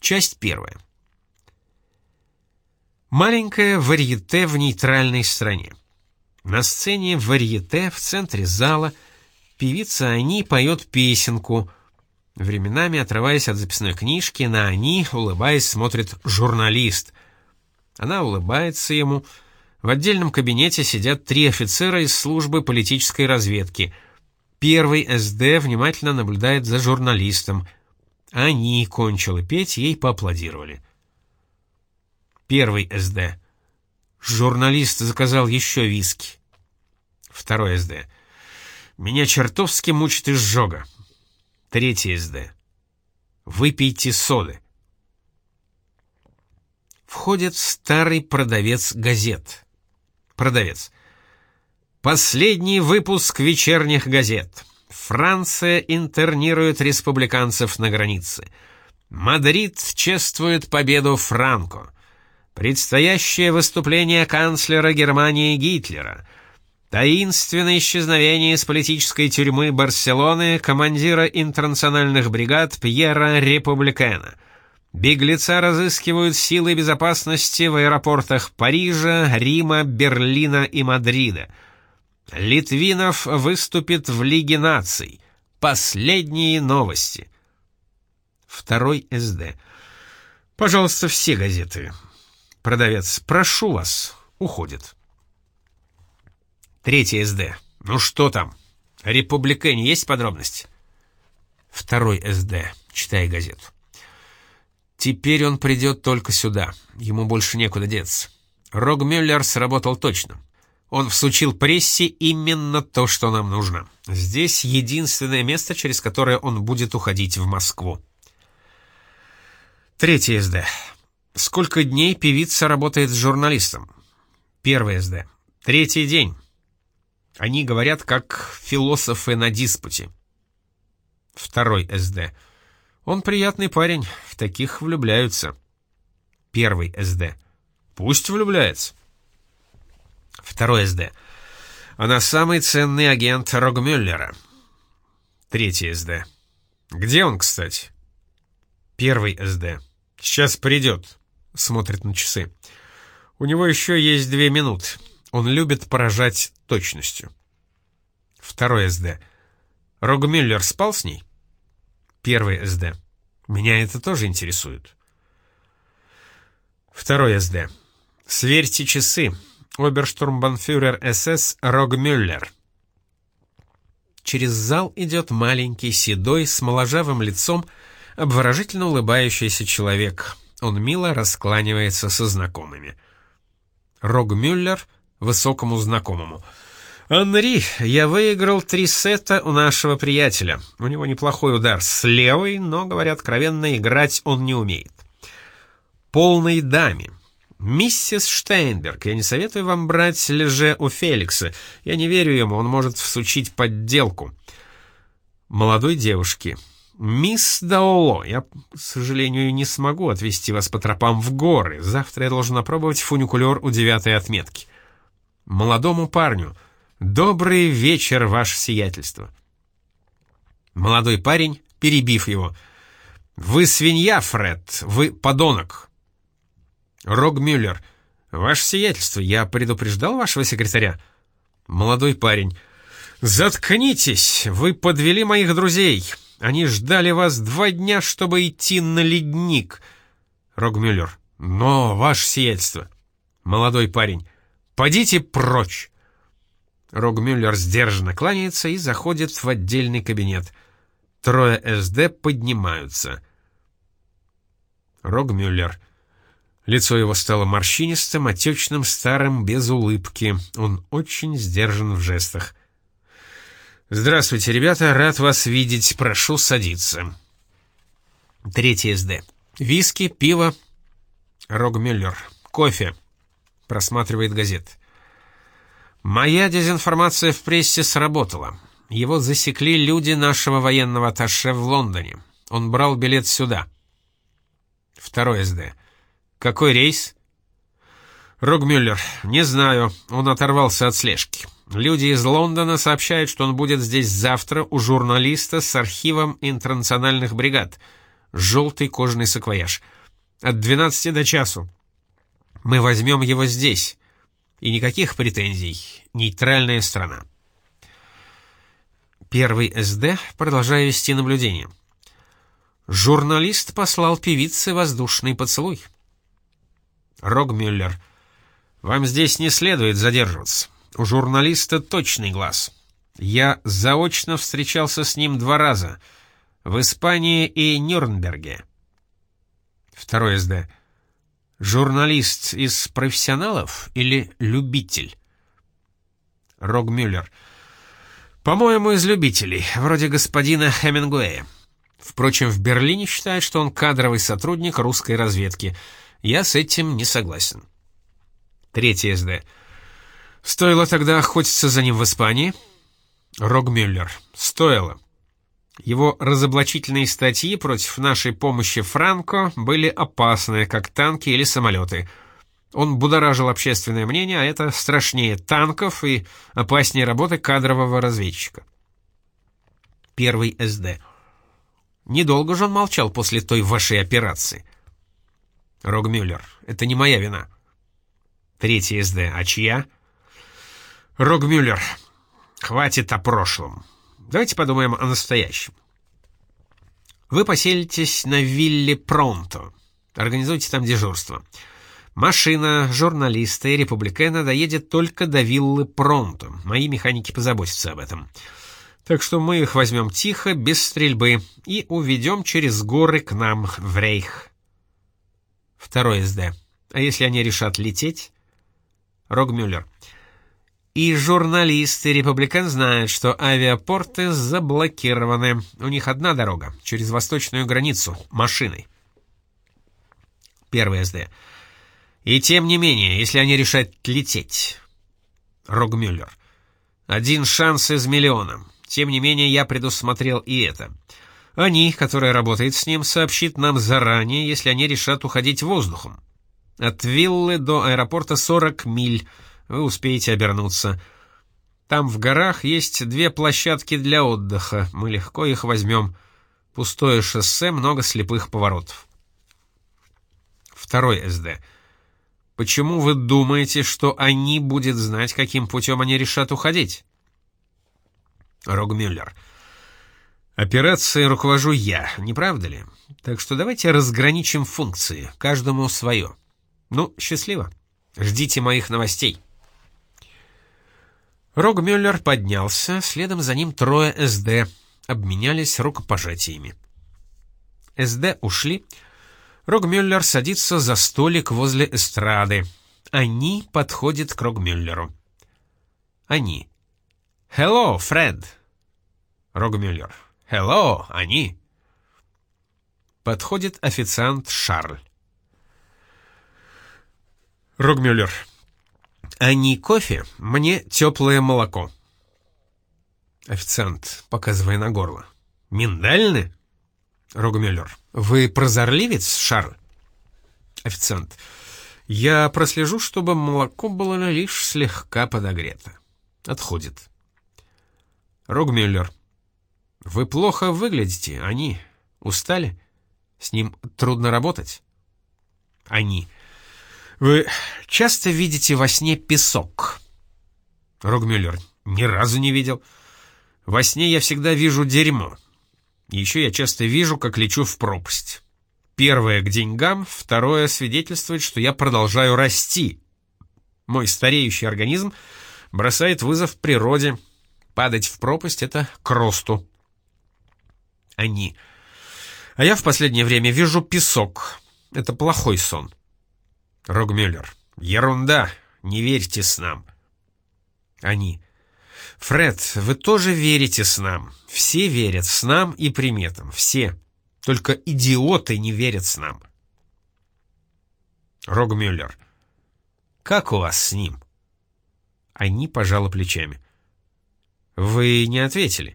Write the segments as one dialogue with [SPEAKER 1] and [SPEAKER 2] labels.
[SPEAKER 1] Часть первая. Маленькое варьете в нейтральной стране. На сцене варьете в центре зала певица Ани поет песенку. Временами, отрываясь от записной книжки, на Ани, улыбаясь, смотрит журналист. Она улыбается ему. В отдельном кабинете сидят 3 офицера из службы политической разведки. Первый СД внимательно наблюдает за журналистом. Ани кончила петь, ей поаплодировали. Первый СД. Журналист заказал еще виски. Второй СД. Меня чертовски мучит изжога. Третий СД. Выпейте соды. Входит старый продавец газет. Продавец. Последний выпуск вечерних газет. Франция интернирует республиканцев на границе. Мадрид чествует победу Франко. Предстоящее выступление канцлера Германии Гитлера. Таинственное исчезновение из политической тюрьмы Барселоны командира интернациональных бригад Пьера Републикена. Беглеца разыскивают силы безопасности в аэропортах Парижа, Рима, Берлина и Мадрида. Литвинов выступит в Лиге наций. Последние новости. Второй СД. Пожалуйста, все газеты. Продавец. Прошу вас. Уходит. Третий СД. Ну что там? О Републикане есть подробности? Второй СД. Читай газету. Теперь он придет только сюда. Ему больше некуда деться. Рогмюллер сработал точно. Он всучил прессе именно то, что нам нужно. Здесь единственное место, через которое он будет уходить в Москву. Третий СД. Сколько дней певица работает с журналистом? Первый СД. 3-й день. Они говорят, как философы на диспуте. Второй СД. Он приятный парень, в таких влюбляются. Первый СД. Пусть влюбляется. Второй СД. Она самый ценный агент Рогмюллера. Третий СД. Где он, кстати? Первый СД. Сейчас придет. Смотрит на часы. У него еще есть 2 минуты. Он любит поражать точностью. Второй СД. Рогмюллер спал с ней? Первый СД. Меня это тоже интересует. Второй СД. Сверьте часы. Оберштурмбанфюрер СС Рогмюллер. Через зал идет маленький, седой, с моложавым лицом, обворожительно улыбающийся человек. Он мило раскланивается со знакомыми. Рогмюллер высокому знакомому. «Анри, я выиграл 3 сета у нашего приятеля. У него неплохой удар с левой, но, говоря откровенно, играть он не умеет. Полной даме. Миссис Штейнберг, я не советую вам брать леже у Феликса. Я не верю ему, он может всучить подделку. Молодой девушке. Мисс Даоло, я, к сожалению, не смогу отвезти вас по тропам в горы. Завтра я должен опробовать фуникулер у 9-й отметки. Молодому парню. Добрый вечер, ваше сиятельство». Молодой парень, перебив его. «Вы свинья, Фред, вы подонок». Рогмюллер. «Ваше сиятельство, я предупреждал вашего секретаря». Молодой парень. «Заткнитесь, вы подвели моих друзей. Они ждали вас 2 дня, чтобы идти на ледник». Рогмюллер. «Но, ваше сиятельство». Молодой парень. «Подите прочь». Рогмюллер сдержанно кланяется и заходит в отдельный кабинет. 3 СД поднимаются. Рогмюллер. Лицо его стало морщинистым, отечным, старым, без улыбки. Он очень сдержан в жестах. «Здравствуйте, ребята, рад вас видеть. Прошу садиться». 3 СД. «Виски, пиво». Рогмюллер. «Кофе». Просматривает газеты. «Моя дезинформация в прессе сработала. Его засекли люди нашего военного атташе в Лондоне. Он брал билет сюда». 2 СД. «Какой рейс?» Рогмюллер. «Не знаю. Он оторвался от слежки. Люди из Лондона сообщают, что он будет здесь завтра у журналиста с архивом интернациональных бригад. желтый кожаный саквояж. От 12 до часу. Мы возьмем его здесь. И никаких претензий. Нейтральная страна. Первый СД, продолжая вести наблюдение. Журналист послал певице воздушный поцелуй. Рогмюллер. Вам здесь не следует задерживаться. У журналиста точный глаз. Я заочно встречался с ним 2 раза. В Испании и Нюрнберге. Второй СД. Журналист из профессионалов или любитель? Рогмюллер. По-моему, из любителей, вроде господина Хемингуэя. Впрочем, в Берлине считают, что он кадровый сотрудник русской разведки. Я с этим не согласен. Третий СД. Стоило тогда охотиться за ним в Испании? Рогмюллер. Стоило. Его разоблачительные статьи против нашей помощи Франко были опасны, как танки или самолеты. Он будоражил общественное мнение, а это страшнее танков и опаснее работы кадрового разведчика. Первый СД. Недолго же он молчал после той вашей операции. Рогмюллер. Это не моя вина. Третий СД. А чья? Рогмюллер. Хватит о прошлом. Давайте подумаем о настоящем. Вы поселитесь на вилле Пронто. Организуйте там дежурство. Машина журналиста и републикана доедет только до виллы Пронто. Мои механики позаботятся об этом. Так что мы их возьмем тихо, без стрельбы, и уведем через горы к нам в Рейх. Второй СД. А если они решат лететь? Рогмюллер. И журналисты и републикан знают, что авиапорты заблокированы. У них одна дорога, через восточную границу, машиной. Первый СД. И тем не менее, если они решат лететь. Рогмюллер. 1 шанс из миллиона. Тем не менее, я предусмотрел и это. Они, которая работает с ним, сообщит нам заранее, если они решат уходить воздухом. От виллы до аэропорта 40 миль. Вы успеете обернуться. Там в горах есть 2 площадки для отдыха. Мы легко их возьмем. Пустое шоссе, много слепых поворотов. Второй СД. Почему вы думаете, что они будут знать, каким путем они решат уходить? Рогмюллер. Операцией руковожу я, не правда ли? Так что давайте разграничим функции, каждому свое. Ну, счастливо. Ждите моих новостей. Рогмюллер поднялся, следом за ним 3 СД, обменялись рукопожатиями. СД ушли. Рогмюллер садится за столик возле эстрады. Они подходят к Рогмюллеру. Они. «Hello, Фред!» Рогмюллер. «Hello, они!» Подходит официант Шарль. Рогмюллер. «Они кофе, мне теплое молоко». Официант, показывая на горло. «Миндальны?» Рогмюллер. «Вы прозорливец, Шарль?» Официант. «Я прослежу, чтобы молоко было лишь слегка подогрето». Отходит. Рогмюллер. «Вы плохо выглядите, они. Устали? С ним трудно работать?» Они. «Вы часто видите во сне песок?» Рогмюллер. «Ни разу не видел. Во сне я всегда вижу дерьмо. И еще я часто вижу, как лечу в пропасть. Первое — к деньгам, второе — свидетельствует, что я продолжаю расти. Мой стареющий организм бросает вызов природе. Падать в пропасть — это к росту». Они. «А я в последнее время вижу песок. Это плохой сон». Рогмюллер. «Ерунда, не верьте снам». Они. «Фред, вы тоже верите снам. Все верят снам и приметам, все. Только идиоты не верят снам». Рогмюллер. «Как у вас с ним?» Они пожала плечами. «Вы не ответили».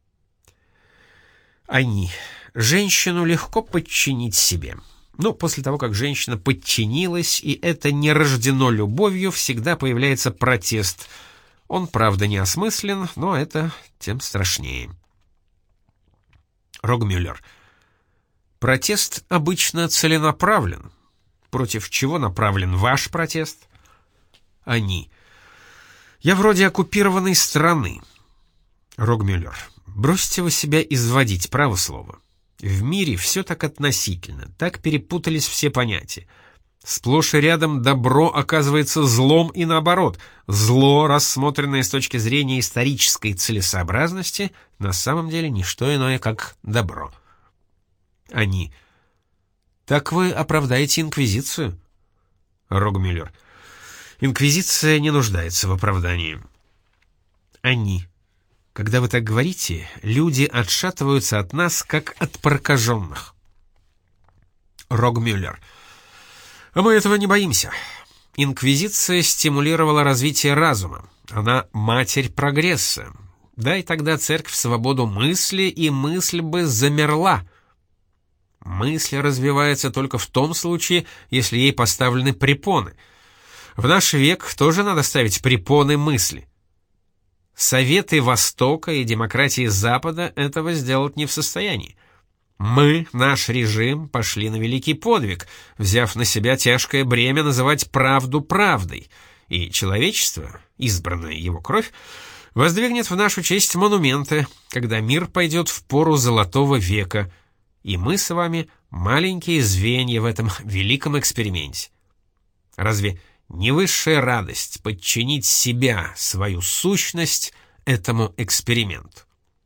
[SPEAKER 1] Они. «Женщину легко подчинить себе. Но после того, как женщина подчинилась, и это не рождено любовью, всегда появляется протест. Он, правда, не осмыслен, но это тем страшнее». Рогмюллер. Протест обычно целенаправлен. Против чего направлен ваш протест? Они. Я вроде оккупированной страны. Рогмюллер. Бросьте вы себя изводить, право слово. В мире все так относительно, так перепутались все понятия. Сплошь и рядом добро оказывается злом и наоборот. Зло, рассмотренное с точки зрения исторической целесообразности, на самом деле не что иное, как добро. Они. Так вы оправдаете инквизицию? Рогмюллер. Инквизиция не нуждается в оправдании. Они. Когда вы так говорите, люди отшатываются от нас, как от прокаженных. Рогмюллер. А мы этого не боимся. Инквизиция стимулировала развитие разума. Она матерь прогресса. Дай тогда церковь свободу мысли, и мысль бы замерла. Мысль развивается только в том случае, если ей поставлены препоны. В наш век тоже надо ставить препоны мысли. Советы Востока и демократии Запада этого сделать не в состоянии. Мы, наш режим, пошли на великий подвиг, взяв на себя тяжкое бремя называть правду правдой, и человечество, избранная его кровь, воздвигнет в нашу честь монументы, когда мир пойдет в пору Золотого века, и мы с вами маленькие звенья в этом великом эксперименте. Разве не высшая радость подчинить себя, свою сущность, этому эксперименту?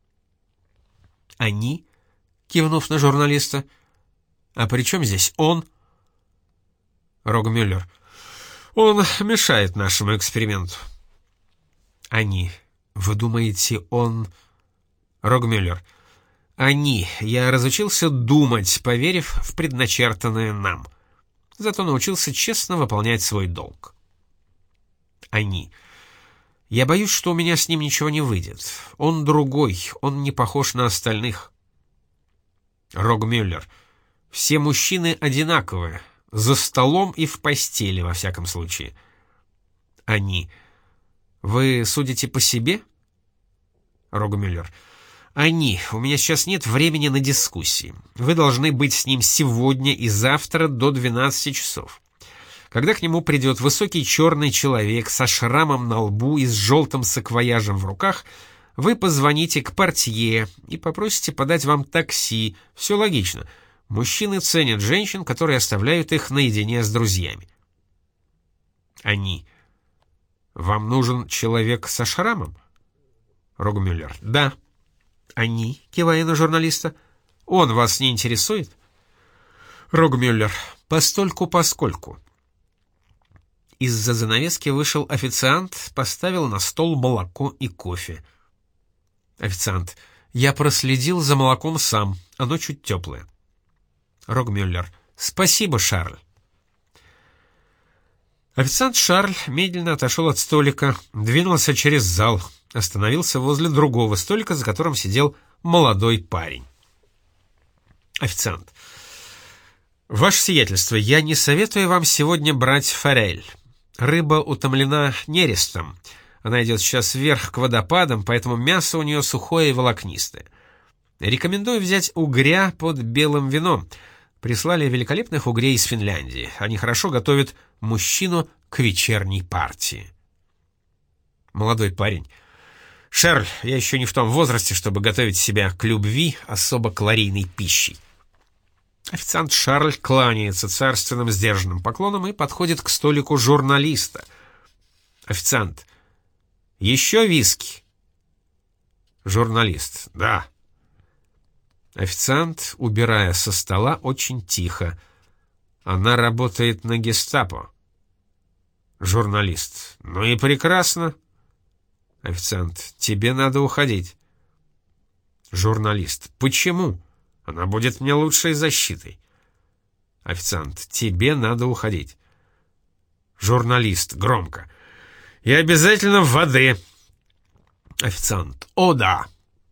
[SPEAKER 1] Они, кивнув на журналиста. А при чем здесь он? Рогмюллер. Он мешает нашему эксперименту. Они. Вы думаете, он... Рогмюллер. Они. Я разучился думать, поверив в предначертанное нам. Зато научился честно выполнять свой долг. Они. Я боюсь, что у меня с ним ничего не выйдет. Он другой, он не похож на остальных. Рогмюллер. Все мужчины одинаковые, за столом и в постели, во всяком случае. Они. Вы судите по себе? Рогмюллер. Они. У меня сейчас нет времени на дискуссии. Вы должны быть с ним сегодня и завтра до 12 часов. Когда к нему придет высокий черный человек со шрамом на лбу и с желтым саквояжем в руках, вы позвоните к портье и попросите подать вам такси. Все логично. Мужчины ценят женщин, которые оставляют их наедине с друзьями. Они. Вам нужен человек со шрамом? Рогмюллер. Да. Они, кивая на журналиста. Он вас не интересует? Рогмюллер. Постольку-поскольку. Из-за занавески вышел официант, поставил на стол молоко и кофе. Официант. Я проследил за молоком сам, оно чуть теплое. Рогмюллер. Спасибо, Шарль. Официант Шарль медленно отошел от столика, двинулся через зал, остановился возле другого столика, за которым сидел молодой парень. Официант. Ваше сиятельство, я не советую вам сегодня брать форель. Рыба утомлена нерестом. Она идет сейчас вверх к водопадам, поэтому мясо у нее сухое и волокнистое. Рекомендую взять угря под белым вином. Прислали великолепных угрей из Финляндии. Они хорошо готовят мужчину к вечерней партии. Молодой парень. Шарль, я еще не в том возрасте, чтобы готовить себя к любви особо калорийной пищей. Официант Шарль кланяется царственным сдержанным поклоном и подходит к столику журналиста. Официант. Еще виски? Журналист. Да. Официант, убирая со стола, очень тихо. Она работает на гестапо. Журналист. Ну и прекрасно. Официант. Тебе надо уходить. Журналист. Почему? Она будет мне лучшей защитой. Официант. Тебе надо уходить. Журналист. Громко. И обязательно в воды. Официант. О, да.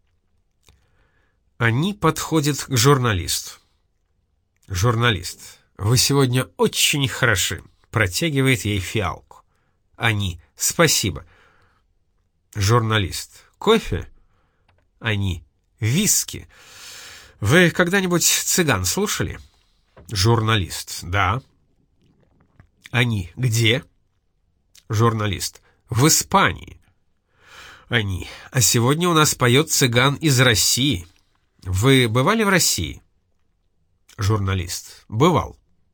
[SPEAKER 1] Они подходят к журналисту. Журналист. Вы сегодня очень хороши. Протягивает ей фиалку. Они. Спасибо. Журналист. Кофе? Они. Виски. Вы когда-нибудь цыган слушали? Журналист. Да. Они где? Журналист. В Испании. Они. А сегодня у нас поет цыган из России. Вы бывали в России? Журналист. Бывал.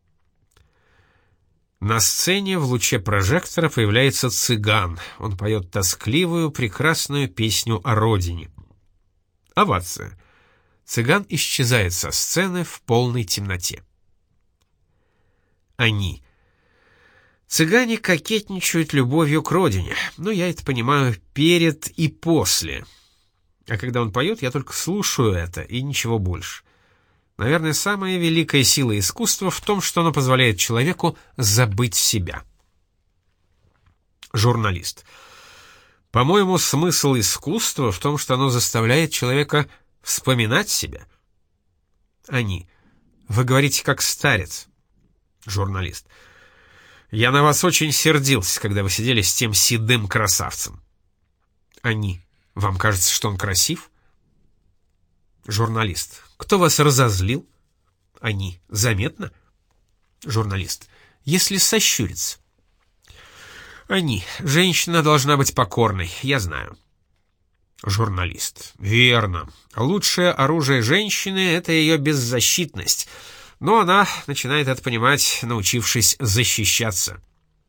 [SPEAKER 1] На сцене в луче прожектора появляется цыган. Он поет тоскливую, прекрасную песню о родине. Овация. Цыган исчезает со сцены в полной темноте. Они. Цыгане кокетничают любовью к родине, но я это понимаю перед и после. А когда он поет, я только слушаю это и ничего больше. Наверное, самая великая сила искусства в том, что оно позволяет человеку забыть себя. Журналист. По-моему, смысл искусства в том, что оно заставляет человека вспоминать себя. Они. Вы говорите как старец. Журналист. Я на вас очень сердился, когда вы сидели с тем седым красавцем. Они. Вам кажется, что он красив? Журналист. Кто вас разозлил? Они. Заметно? Журналист. Если сощуриться. Они. Женщина должна быть покорной, я знаю. Журналист. Верно. Лучшее оружие женщины — это ее беззащитность. Но она начинает это понимать, научившись защищаться.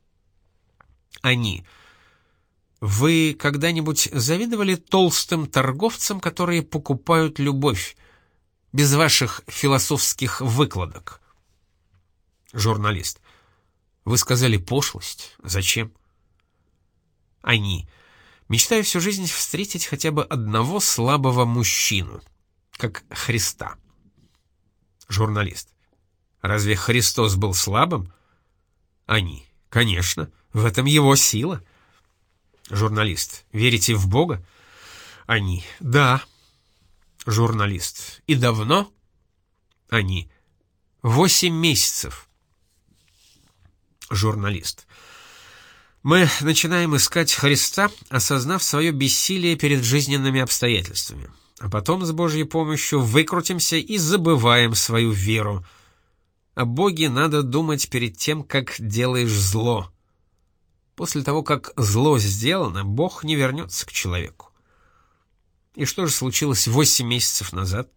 [SPEAKER 1] Они. Вы когда-нибудь завидовали толстым торговцам, которые покупают любовь, без ваших философских выкладок? Журналист. Вы сказали пошлость. Зачем? Они. Мечтаю всю жизнь встретить хотя бы одного слабого мужчину, как Христа. Журналист. Разве Христос был слабым? Они. Конечно, в этом его сила. Журналист. Верите в Бога? Они. Да. Журналист. И давно? Они. 8 месяцев. Журналист. Мы начинаем искать Христа, осознав свое бессилие перед жизненными обстоятельствами. А потом с Божьей помощью выкрутимся и забываем свою веру. О Боге надо думать перед тем, как делаешь зло. После того, как зло сделано, Бог не вернется к человеку. И что же случилось 8 месяцев назад?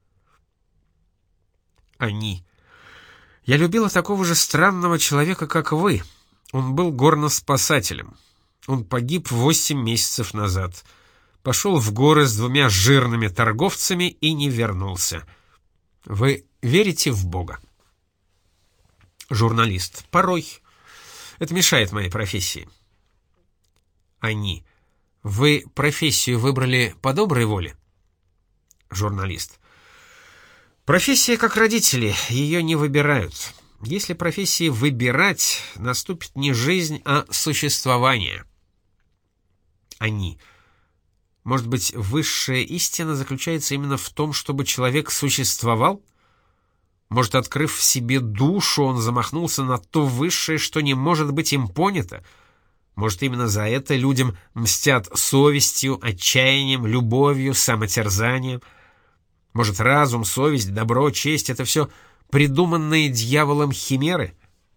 [SPEAKER 1] Они. Я любила такого же странного человека, как вы. Он был горноспасателем. Он погиб 8 месяцев назад. Пошел в горы с 2 жирными торговцами и не вернулся. Вы верите в Бога? Журналист. Порой. Это мешает моей профессии. Они. Вы профессию выбрали по доброй воле? Журналист. Профессия как родители, ее не выбирают. Если профессии выбирать, наступит не жизнь, а существование. Они. Может быть, высшая истина заключается именно в том, чтобы человек существовал? Может, открыв в себе душу, он замахнулся на то высшее, что не может быть им понято? Может, именно за это людям мстят совестью, отчаянием, любовью, самотерзанием? Может, разум, совесть, добро, честь — это все придуманные дьяволом химеры?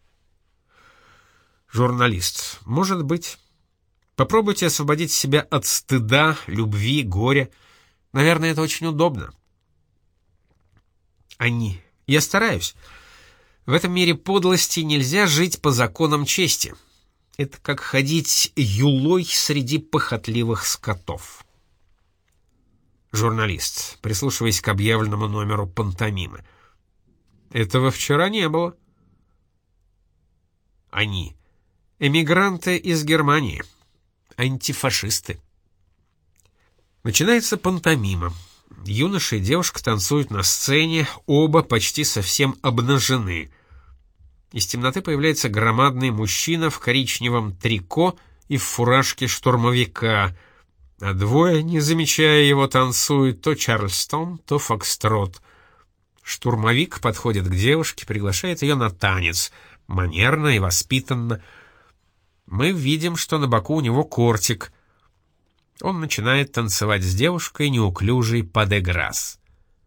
[SPEAKER 1] Журналист. Может быть. Попробуйте освободить себя от стыда, любви, горя. Наверное, это очень удобно. Они. Я стараюсь. В этом мире подлости нельзя жить по законам чести. Это как ходить юлой среди похотливых скотов. Журналист, прислушиваясь к объявленному номеру пантомимы. Этого вчера не было. Они. Эмигранты из Германии. Антифашисты. Начинается пантомима. Юноша и девушка танцуют на сцене, оба почти совсем обнажены. Из темноты появляется громадный мужчина в коричневом трико и в фуражке штурмовика, а двое, не замечая его, танцуют то чарльстон, то фокстрот. Штурмовик подходит к девушке, приглашает ее на танец, манерно и воспитанно. Мы видим, что на боку у него кортик. Он начинает танцевать с девушкой неуклюжий падеграсс.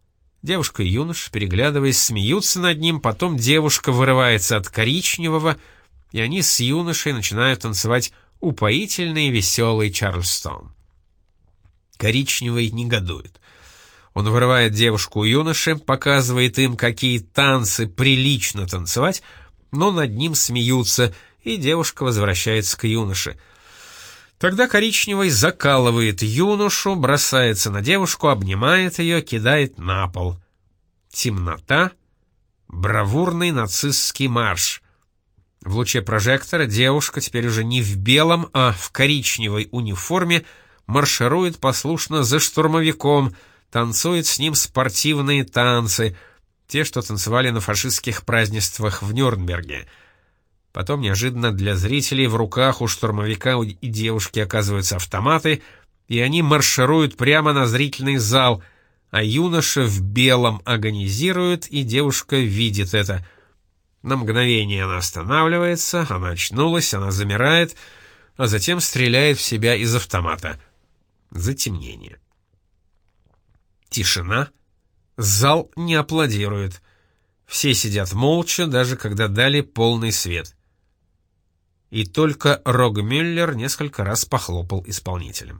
[SPEAKER 1] Девушка и юноша, переглядываясь, смеются над ним, потом девушка вырывается от коричневого, и они с юношей начинают танцевать упоительный и веселый Чарльстон. Коричневый негодует. Он вырывает девушку у юноши, показывает им, какие танцы прилично танцевать, но над ним смеются, и девушка возвращается к юноше. Тогда коричневый закалывает юношу, бросается на девушку, обнимает ее, кидает на пол. Темнота, бравурный нацистский марш. В луче прожектора девушка, теперь уже не в белом, а в коричневой униформе, марширует послушно за штурмовиком, танцует с ним спортивные танцы, те, что танцевали на фашистских празднествах в Нюрнберге. Потом неожиданно для зрителей в руках у штурмовика и девушки оказываются автоматы, и они маршируют прямо на зрительный зал, а юноша в белом агонизирует, и девушка видит это. На мгновение она останавливается, она очнулась, она замирает, а затем стреляет в себя из автомата. Затемнение. Тишина. Зал не аплодирует. Все сидят молча, даже когда дали полный свет. И только Рогмюллер несколько раз похлопал исполнителем.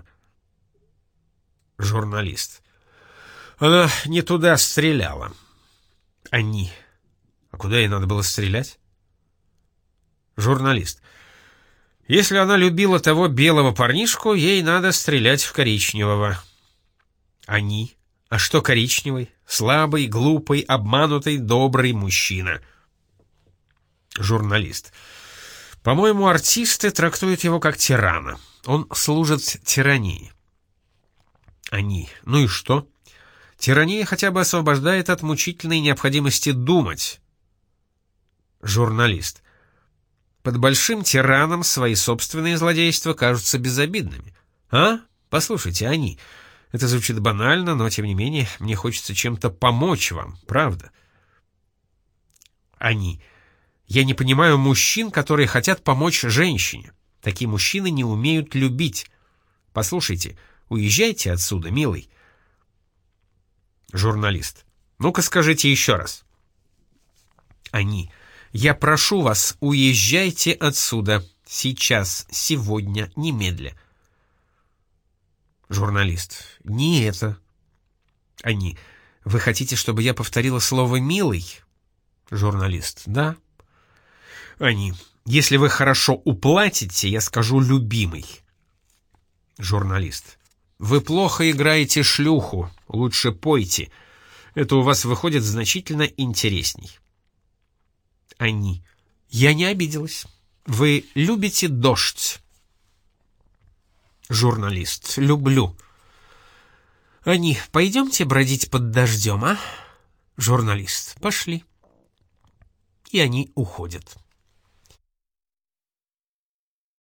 [SPEAKER 1] Журналист. Она не туда стреляла. Они. А куда ей надо было стрелять? Журналист. Если она любила того белого парнишку, ей надо стрелять в коричневого. Они. А что коричневый? Слабый, глупый, обманутый, добрый мужчина. Журналист. По-моему, артисты трактуют его как тирана. Он служит тирании. Они. Ну и что? Тирания хотя бы освобождает от мучительной необходимости думать. Журналист. Под большим тираном свои собственные злодейства кажутся безобидными. А? Послушайте, они. Это звучит банально, но тем не менее мне хочется чем-то помочь вам, правда? Они. Я не понимаю мужчин, которые хотят помочь женщине. Такие мужчины не умеют любить. Послушайте, уезжайте отсюда, милый. Журналист. Ну-ка скажите еще раз. Они. Я прошу вас, уезжайте отсюда. Сейчас, сегодня, немедля. Журналист. Не это. Они. Вы хотите, чтобы я повторила слово «милый»? Журналист. Да. Они. Если вы хорошо уплатите, я скажу «любимый». Журналист. Вы плохо играете шлюху, лучше пойте. Это у вас выходит значительно интересней. Они. Я не обиделась. Вы любите дождь? Журналист. Люблю. Они. Пойдемте бродить под дождем, а? Журналист. Пошли. И они уходят.